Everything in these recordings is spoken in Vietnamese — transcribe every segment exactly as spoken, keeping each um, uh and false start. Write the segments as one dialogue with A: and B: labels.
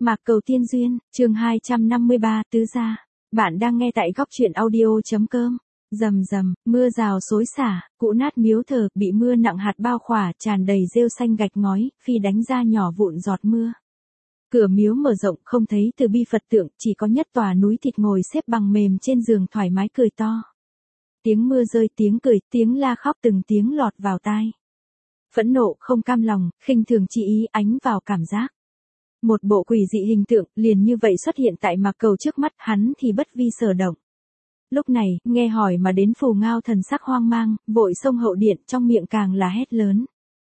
A: Mạc Cầu Tiên Duyên, chương hai trăm năm mươi ba, Tứ Gia. Bạn đang nghe tại góc truyện audio chấm com. Rầm rầm, mưa rào xối xả, cũ nát miếu thờ bị mưa nặng hạt bao khỏa, tràn đầy rêu xanh gạch ngói, phi đánh ra nhỏ vụn giọt mưa. Cửa miếu mở rộng, không thấy từ bi Phật tượng, chỉ có nhất tòa núi thịt ngồi xếp bằng mềm trên giường thoải mái cười to. Tiếng mưa rơi, tiếng cười, tiếng la khóc từng tiếng lọt vào tai. Phẫn nộ, không cam lòng, khinh thường chi ý ánh vào cảm giác. Một bộ quỷ dị hình tượng liền như vậy xuất hiện tại Mạc Cầu trước mắt, hắn thì bất vi sở động. Lúc này, nghe hỏi mà đến Phù Ngao thần sắc hoang mang, vội xông hậu điện, trong miệng càng là hét lớn.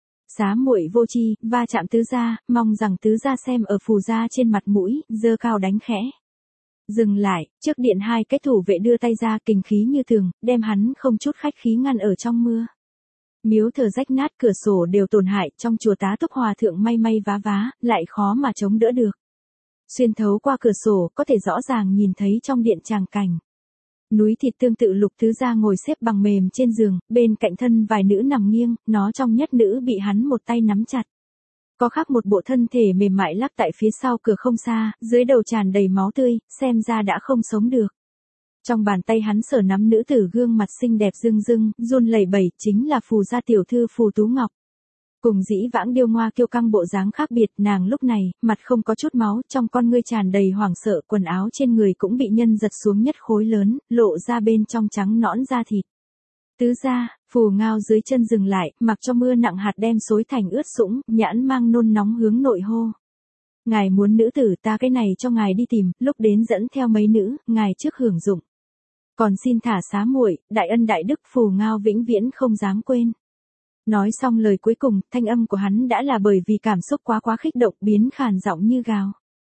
A: Xá muội vô tri, va chạm tứ gia, mong rằng tứ gia xem ở Phù gia trên mặt mũi, giơ cao đánh khẽ. Dừng lại, trước điện hai cái thủ vệ đưa tay ra kình khí như thường, đem hắn không chút khách khí ngăn ở trong mưa. Miếu thờ rách nát, cửa sổ đều tổn hại, trong chùa tá túc hòa thượng may may vá vá, lại khó mà chống đỡ được. Xuyên thấu qua cửa sổ, có thể rõ ràng nhìn thấy trong điện tràng cảnh. Núi thịt tương tự Lục Tứ Gia ngồi xếp bằng mềm trên giường, bên cạnh thân vài nữ nằm nghiêng, nó trong nhất nữ bị hắn một tay nắm chặt. Có khác một bộ thân thể mềm mại lắc tại phía sau cửa không xa, dưới đầu tràn đầy máu tươi, xem ra đã không sống được. Trong bàn tay hắn sở nắm nữ tử gương mặt xinh đẹp rưng rưng, run lẩy bẩy, chính là Phù gia tiểu thư Phù Tú Ngọc. Cùng dĩ vãng điêu ngoa kiêu căng bộ dáng khác biệt, nàng lúc này, mặt không có chút máu, trong con ngươi tràn đầy hoảng sợ, quần áo trên người cũng bị nhân giật xuống nhất khối lớn, lộ ra bên trong trắng nõn da thịt. Tứ gia, Phù Ngao dưới chân dừng lại, mặc cho mưa nặng hạt đem xối thành ướt sũng, nhãn mang nôn nóng hướng nội hô. Ngài muốn nữ tử, ta cái này cho ngài đi tìm, lúc đến dẫn theo mấy nữ, ngài trước hưởng dụng. Còn xin thả xá muội, đại ân đại đức Phù Ngao vĩnh viễn không dám quên. Nói xong lời cuối cùng, thanh âm của hắn đã là bởi vì cảm xúc quá quá kích động biến khàn giọng như gào.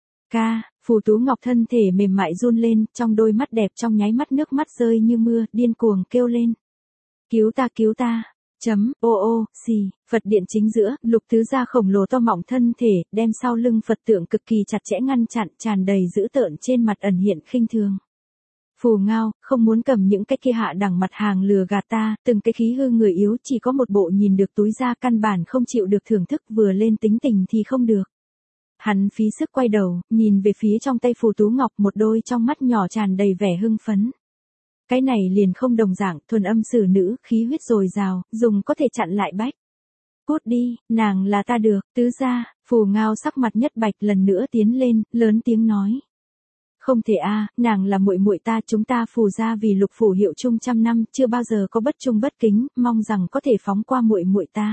A: Ca, Phù Tú Ngọc thân thể mềm mại run lên, trong đôi mắt đẹp trong nháy mắt nước mắt rơi như mưa, điên cuồng kêu lên. Cứu ta cứu ta, chấm, ô ô, xì, Phật điện chính giữa, Lục Tứ Gia khổng lồ to mọng thân thể, đem sau lưng Phật tượng cực kỳ chặt chẽ ngăn chặn, tràn đầy dữ tợn trên mặt ẩn hiện khinh thường. Phù Ngao, không muốn cầm những cái kia hạ đẳng mặt hàng lừa gạt ta, từng cái khí hư người yếu chỉ có một bộ nhìn được túi ra căn bản không chịu được thưởng thức vừa lên tính tình thì không được. Hắn phí sức quay đầu, nhìn về phía trong tay Phù Tú Ngọc một đôi trong mắt nhỏ tràn đầy vẻ hưng phấn. Cái này liền không đồng dạng, thuần âm xử nữ, khí huyết dồi dào, dùng có thể chặn lại bách. Cút đi, nàng là ta được, tứ gia, Phù Ngao sắc mặt nhất bạch lần nữa tiến lên, lớn tiếng nói. Không thể a, nàng là muội muội ta, chúng ta Phù gia vì Lục phủ hiệu chung trăm năm, chưa bao giờ có bất trung bất kính, mong rằng có thể phóng qua muội muội ta.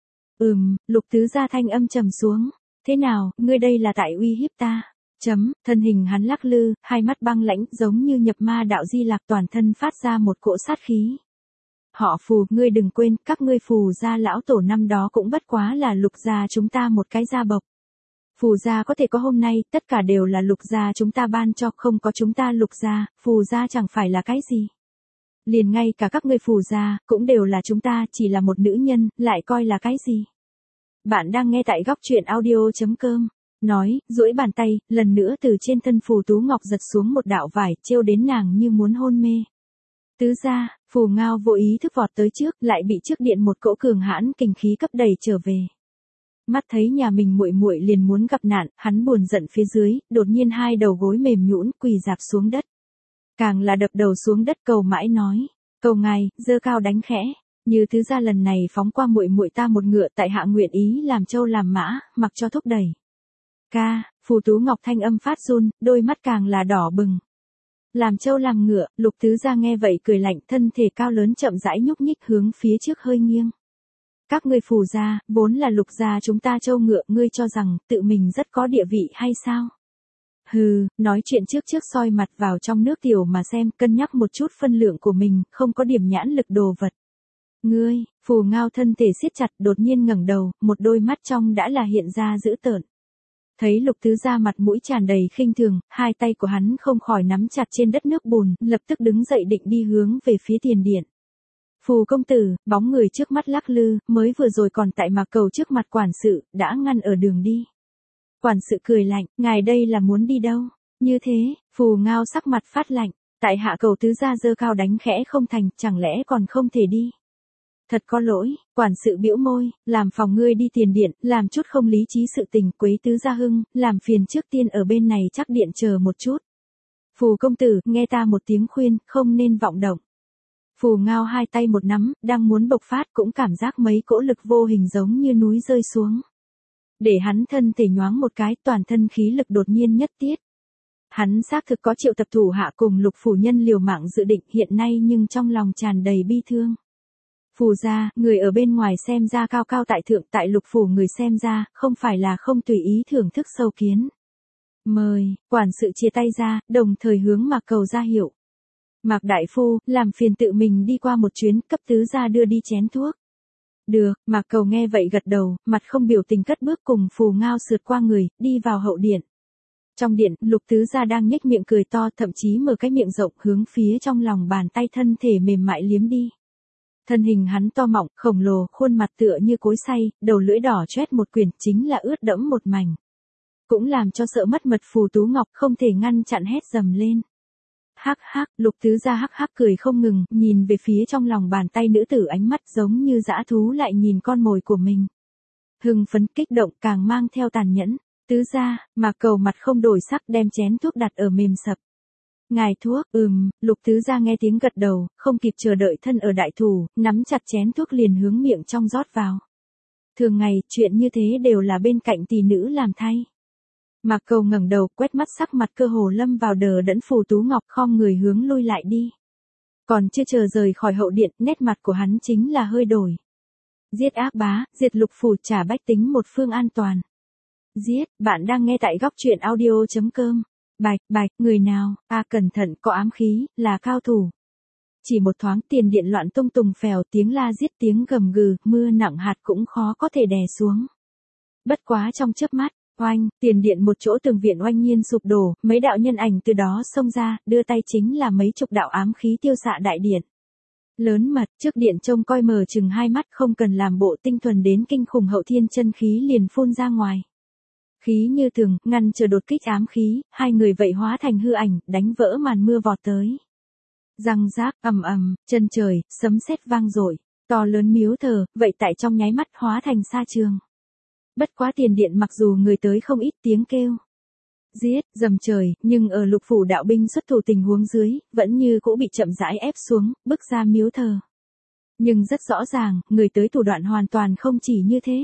A: Ừm, Lục Tứ Gia thanh âm trầm xuống, thế nào, ngươi đây là tại uy hiếp ta? Chấm, thân hình hắn lắc lư, hai mắt băng lãnh, giống như nhập ma đạo Di Lạc, toàn thân phát ra một cỗ sát khí. Họ Phù, ngươi đừng quên, các ngươi Phù gia lão tổ năm đó cũng bất quá là Lục gia chúng ta một cái gia bộc. Phù gia có thể có hôm nay, tất cả đều là Lục gia chúng ta ban cho, không có chúng ta Lục gia, Phù gia chẳng phải là cái gì. Liền ngay cả các ngươi Phù gia, cũng đều là chúng ta, chỉ là một nữ nhân, lại coi là cái gì. Bạn đang nghe tại góc truyện audio chấm com. Nói, duỗi bàn tay, lần nữa từ trên thân Phù Tú Ngọc giật xuống một đạo vải, trêu đến nàng như muốn hôn mê. Tứ gia, Phù Ngao vô ý thức vọt tới trước, lại bị trước điện một cỗ cường hãn kình khí cấp đẩy trở về. Mắt thấy nhà mình muội muội liền muốn gặp nạn, hắn buồn giận phía dưới, đột nhiên hai đầu gối mềm nhũn quỳ rạp xuống đất. Càng là đập đầu xuống đất cầu mãi nói, cầu ngài, giơ cao đánh khẽ, như tứ gia lần này phóng qua muội muội ta một ngựa, tại hạ nguyện ý làm trâu làm mã, mặc cho thúc đẩy. Ca, Phù Tú Ngọc thanh âm phát run, đôi mắt càng là đỏ bừng. Làm trâu làm ngựa, Lục Tứ Gia nghe vậy cười lạnh, thân thể cao lớn chậm rãi nhúc nhích hướng phía trước hơi nghiêng. Các ngươi Phù gia, vốn là Lục gia chúng ta trâu ngựa, ngươi cho rằng tự mình rất có địa vị hay sao? Hừ, nói chuyện trước trước soi mặt vào trong nước tiểu mà xem, cân nhắc một chút phân lượng của mình, không có điểm nhãn lực đồ vật. Ngươi, Phù Ngao thân thể siết chặt, đột nhiên ngẩng đầu, một đôi mắt trong đã là hiện ra dữ tợn. Thấy Lục Tứ Gia mặt mũi tràn đầy khinh thường, hai tay của hắn không khỏi nắm chặt trên đất nước bùn, lập tức đứng dậy định đi hướng về phía tiền điện. Phù công tử, bóng người trước mắt lắc lư, mới vừa rồi còn tại Mạc Cầu trước mặt quản sự, đã ngăn ở đường đi. Quản sự cười lạnh, ngài đây là muốn đi đâu? Như thế, Phù Ngao sắc mặt phát lạnh, tại hạ cầu Tứ Gia giơ cao đánh khẽ không thành, chẳng lẽ còn không thể đi? Thật có lỗi, quản sự bĩu môi, làm phòng ngươi đi tiền điện, làm chút không lý trí sự tình, Quế tứ gia hưng, làm phiền trước tiên ở bên này chắc điện chờ một chút. Phù công tử, nghe ta một tiếng khuyên, không nên vọng động. Phù Ngao hai tay một nắm, đang muốn bộc phát cũng cảm giác mấy cỗ lực vô hình giống như núi rơi xuống. Để hắn thân thể nhoáng một cái, toàn thân khí lực đột nhiên nhất tiết. Hắn xác thực có triệu tập thủ hạ cùng Lục phủ nhân liều mạng dự định hiện nay nhưng trong lòng tràn đầy bi thương. Phù gia, người ở bên ngoài xem ra cao cao tại thượng, tại Lục phủ người xem ra, không phải là không tùy ý thưởng thức sâu kiến. Mời, quản sự chia tay ra, đồng thời hướng Mạc Cầu ra hiệu. Mạc đại phu, làm phiền tự mình đi qua một chuyến, cấp tứ gia đưa đi chén thuốc. Được, Mạc Cầu nghe vậy gật đầu, mặt không biểu tình cất bước cùng Phù Ngao sượt qua người, đi vào hậu điện. Trong điện, Lục tứ gia đang nhếch miệng cười to, thậm chí mở cái miệng rộng hướng phía trong lòng bàn tay thân thể mềm mại liếm đi. Thân hình hắn to mọng, khổng lồ, khuôn mặt tựa như cối xay, đầu lưỡi đỏ chét một quyển, chính là ướt đẫm một mảnh. Cũng làm cho sợ mất mật Phù Tú Ngọc không thể ngăn chặn hét dầm lên. Hắc hắc, Lục tứ gia hắc hắc cười không ngừng, nhìn về phía trong lòng bàn tay nữ tử, ánh mắt giống như dã thú lại nhìn con mồi của mình. Hưng phấn kích động càng mang theo tàn nhẫn. Tứ gia, Mạc Cầu mặt không đổi sắc đem chén thuốc đặt ở mềm sập. Ngài thuốc, ừm, Lục tứ gia nghe tiếng gật đầu, không kịp chờ đợi thân ở đại thủ, nắm chặt chén thuốc liền hướng miệng trong rót vào. Thường ngày, chuyện như thế đều là bên cạnh tỷ nữ làm thay. Mạc Cầu ngẩng đầu, quét mắt sắc mặt cơ hồ lâm vào đờ đẫn Phù Tú Ngọc, khom người hướng lui lại đi. Còn chưa chờ rời khỏi hậu điện, nét mặt của hắn chính là hơi đổi. Giết ác bá, diệt Lục phủ, trả bách tính một phương an toàn. Giết, bạn đang nghe tại góc truyện audio chấm com. Bạch, bạch, người nào, a à, cẩn thận, có ám khí, là cao thủ. Chỉ một thoáng tiền điện loạn tung tùng phèo, tiếng la giết tiếng gầm gừ, mưa nặng hạt cũng khó có thể đè xuống. Bất quá trong chớp mắt, oanh, tiền điện một chỗ tường viện oanh nhiên sụp đổ, mấy đạo nhân ảnh từ đó xông ra, đưa tay chính là mấy chục đạo ám khí tiêu xạ đại điện. Lớn mật, trước điện trông coi mờ chừng hai mắt, không cần làm bộ tinh thuần đến kinh khủng hậu thiên chân khí liền phun ra ngoài. Khí như thường, ngăn chờ đột kích ám khí, hai người vậy hóa thành hư ảnh, đánh vỡ màn mưa vọt tới. Răng rác, ầm ầm, chân trời, sấm sét vang dội, to lớn miếu thờ, vậy tại trong nháy mắt hóa thành sa trường. Bất quá tiền điện mặc dù người tới không ít, tiếng kêu giết, dầm trời, nhưng ở Lục phủ đạo binh xuất thủ tình huống dưới, vẫn như cũ bị chậm rãi ép xuống, bước ra miếu thờ. Nhưng rất rõ ràng, người tới thủ đoạn hoàn toàn không chỉ như thế.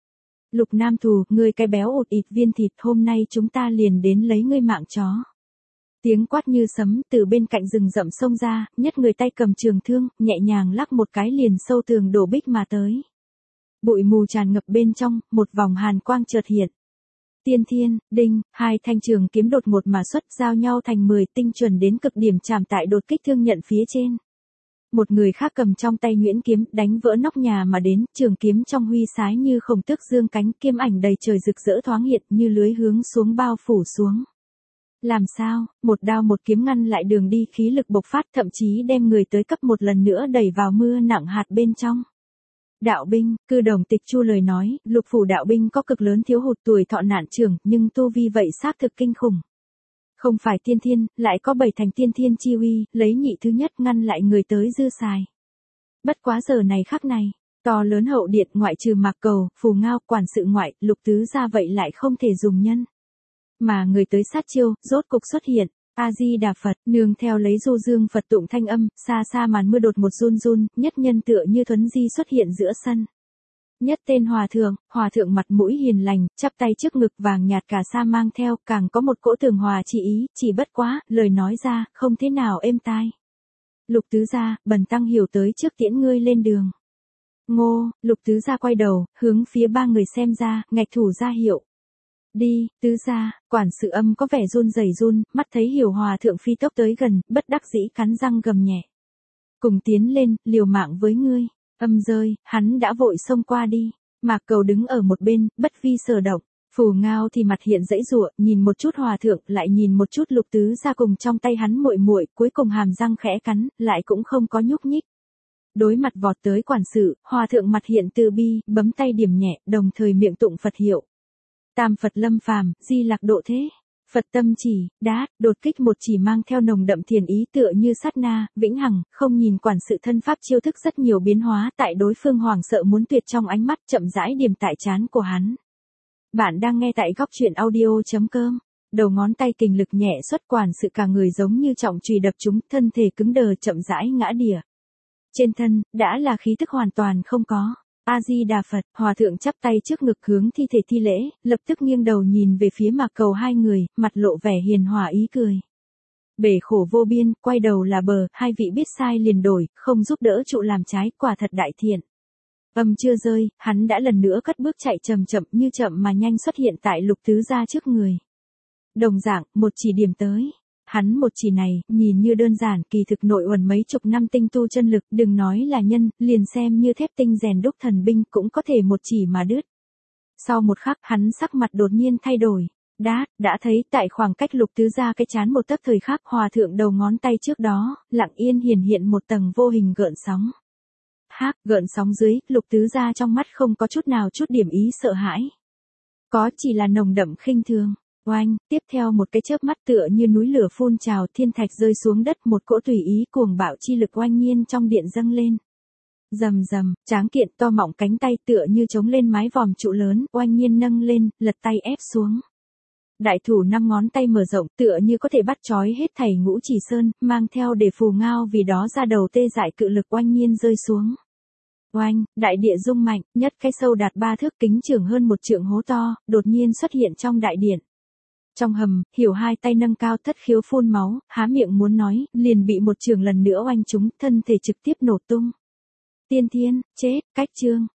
A: Lục Nam Thù, ngươi cái béo ụt ịt viên thịt, hôm nay chúng ta liền đến lấy ngươi mạng chó. Tiếng quát như sấm từ bên cạnh rừng rậm xông ra, nhất người tay cầm trường thương, nhẹ nhàng lắc một cái liền sâu tường đổ bích mà tới. Bụi mù tràn ngập bên trong, một vòng hàn quang chợt hiện. Tiên thiên, đinh, hai thanh trường kiếm đột ngột mà xuất, giao nhau thành mười, tinh chuẩn đến cực điểm chạm tại đột kích thương nhận phía trên. Một người khác cầm trong tay nhuyễn kiếm, đánh vỡ nóc nhà mà đến, trường kiếm trong huy sái như khổng tước dương cánh, kiếm ảnh đầy trời rực rỡ thoáng hiện như lưới hướng xuống bao phủ xuống. Làm sao, một đao một kiếm ngăn lại đường đi, khí lực bộc phát, thậm chí đem người tới cấp một lần nữa đẩy vào mưa nặng hạt bên trong. Đạo binh, Cư Đồng Tịch Chu lời nói, Lục phủ đạo binh có cực lớn thiếu hụt, tuổi thọ nạn trưởng, nhưng tu vi vậy xác thực kinh khủng. Không phải tiên thiên, lại có bảy thành tiên thiên chi uy, lấy nhị thứ nhất ngăn lại người tới dư xài. Bất quá giờ này khắc này, to lớn hậu điện ngoại trừ Mạc Cầu, Phù Ngao, quản sự ngoại, Lục tứ gia vậy lại không thể dùng nhân. Mà người tới sát chiêu, rốt cục xuất hiện. A-di-đà Phật, nương theo lấy du dương Phật tụng thanh âm, xa xa màn mưa đột một run run, nhất nhân tựa như thuấn di xuất hiện giữa sân. Nhất tên hòa thượng, hòa thượng mặt mũi hiền lành, chắp tay trước ngực, vàng nhạt cà sa mang theo, càng có một cỗ tường hòa chỉ ý, chỉ bất quá, lời nói ra, không thế nào êm tai. Lục tứ gia, bần tăng hiểu tới trước tiễn ngươi lên đường. Ngô, Lục tứ gia quay đầu, hướng phía ba người xem ra, ngạch thủ ra hiệu. Đi, tứ gia, quản sự âm có vẻ run rẩy run, mắt thấy hiểu hòa thượng phi tốc tới gần, bất đắc dĩ cắn răng gầm nhẹ. Cùng tiến lên, liều mạng với ngươi. Âm rơi, hắn đã vội xông qua đi. Mạc Cầu đứng ở một bên, bất vi sở động. Phù Ngao thì mặt hiện dãy giụa, nhìn một chút hòa thượng, lại nhìn một chút Lục tứ gia cùng trong tay hắn muội muội, cuối cùng hàm răng khẽ cắn, lại cũng không có nhúc nhích. Đối mặt vọt tới quản sự, hòa thượng mặt hiện từ bi, bấm tay điểm nhẹ, đồng thời miệng tụng Phật hiệu. Tam Phật lâm phàm, Di Lặc độ thế. Phật tâm chỉ, đát, đột kích một chỉ mang theo nồng đậm thiền ý tựa như sát na, vĩnh hằng, không nhìn quản sự thân pháp chiêu thức rất nhiều biến hóa tại đối phương hoảng sợ muốn tuyệt trong ánh mắt chậm rãi điểm tại trán của hắn. Bạn đang nghe tại góc truyện audio.com. Đầu ngón tay kình lực nhẹ xuất quản sự cả người giống như trọng chùy đập chúng, thân thể cứng đờ chậm rãi ngã đìa. Trên thân, đã là khí thức hoàn toàn không có. A-di-đà Phật, hòa thượng chắp tay trước ngực hướng thi thể thi lễ, lập tức nghiêng đầu nhìn về phía Mạc Cầu hai người, mặt lộ vẻ hiền hòa ý cười. Bể khổ vô biên, quay đầu là bờ, hai vị biết sai liền đổi, không giúp đỡ trụ làm trái, quả thật đại thiện. Âm chưa rơi, hắn đã lần nữa cất bước chạy chậm chậm như chậm mà nhanh xuất hiện tại Lục tứ gia trước người. Đồng dạng, một chỉ điểm tới. Hắn một chỉ này, nhìn như đơn giản, kỳ thực nội uẩn mấy chục năm tinh tu chân lực, đừng nói là nhân, liền xem như thép tinh rèn đúc thần binh cũng có thể một chỉ mà đứt. Sau một khắc, hắn sắc mặt đột nhiên thay đổi. Đát, đã thấy tại khoảng cách Lục tứ gia cái chán một tấc thời khắc, hòa thượng đầu ngón tay trước đó, lặng yên hiển hiện một tầng vô hình gợn sóng. Hác, gợn sóng dưới, Lục tứ gia trong mắt không có chút nào chút điểm ý sợ hãi. Có chỉ là nồng đậm khinh thường. Oanh, tiếp theo một cái chớp mắt tựa như núi lửa phun trào, thiên thạch rơi xuống đất, một cỗ tùy ý cuồng bạo chi lực oanh nhiên trong điện dâng lên. Rầm rầm, tráng kiện to mọng cánh tay tựa như chống lên mái vòm trụ lớn, oanh nhiên nâng lên, lật tay ép xuống. Đại thủ năm ngón tay mở rộng tựa như có thể bắt trói hết thảy ngũ chỉ sơn, mang theo để phù ngao vì đó ra đầu tê dại cự lực oanh nhiên rơi xuống. Oanh, đại địa rung mạnh, nhất cái sâu đạt ba thước kính trưởng hơn một trượng hố to, đột nhiên xuất hiện trong đại điện. Trong hầm, Hiểu hai tay nâng cao thất khiếu phun máu, há miệng muốn nói, liền bị một trường lần nữa oanh trúng, thân thể trực tiếp nổ tung. Tiên thiên, chết, cách chương.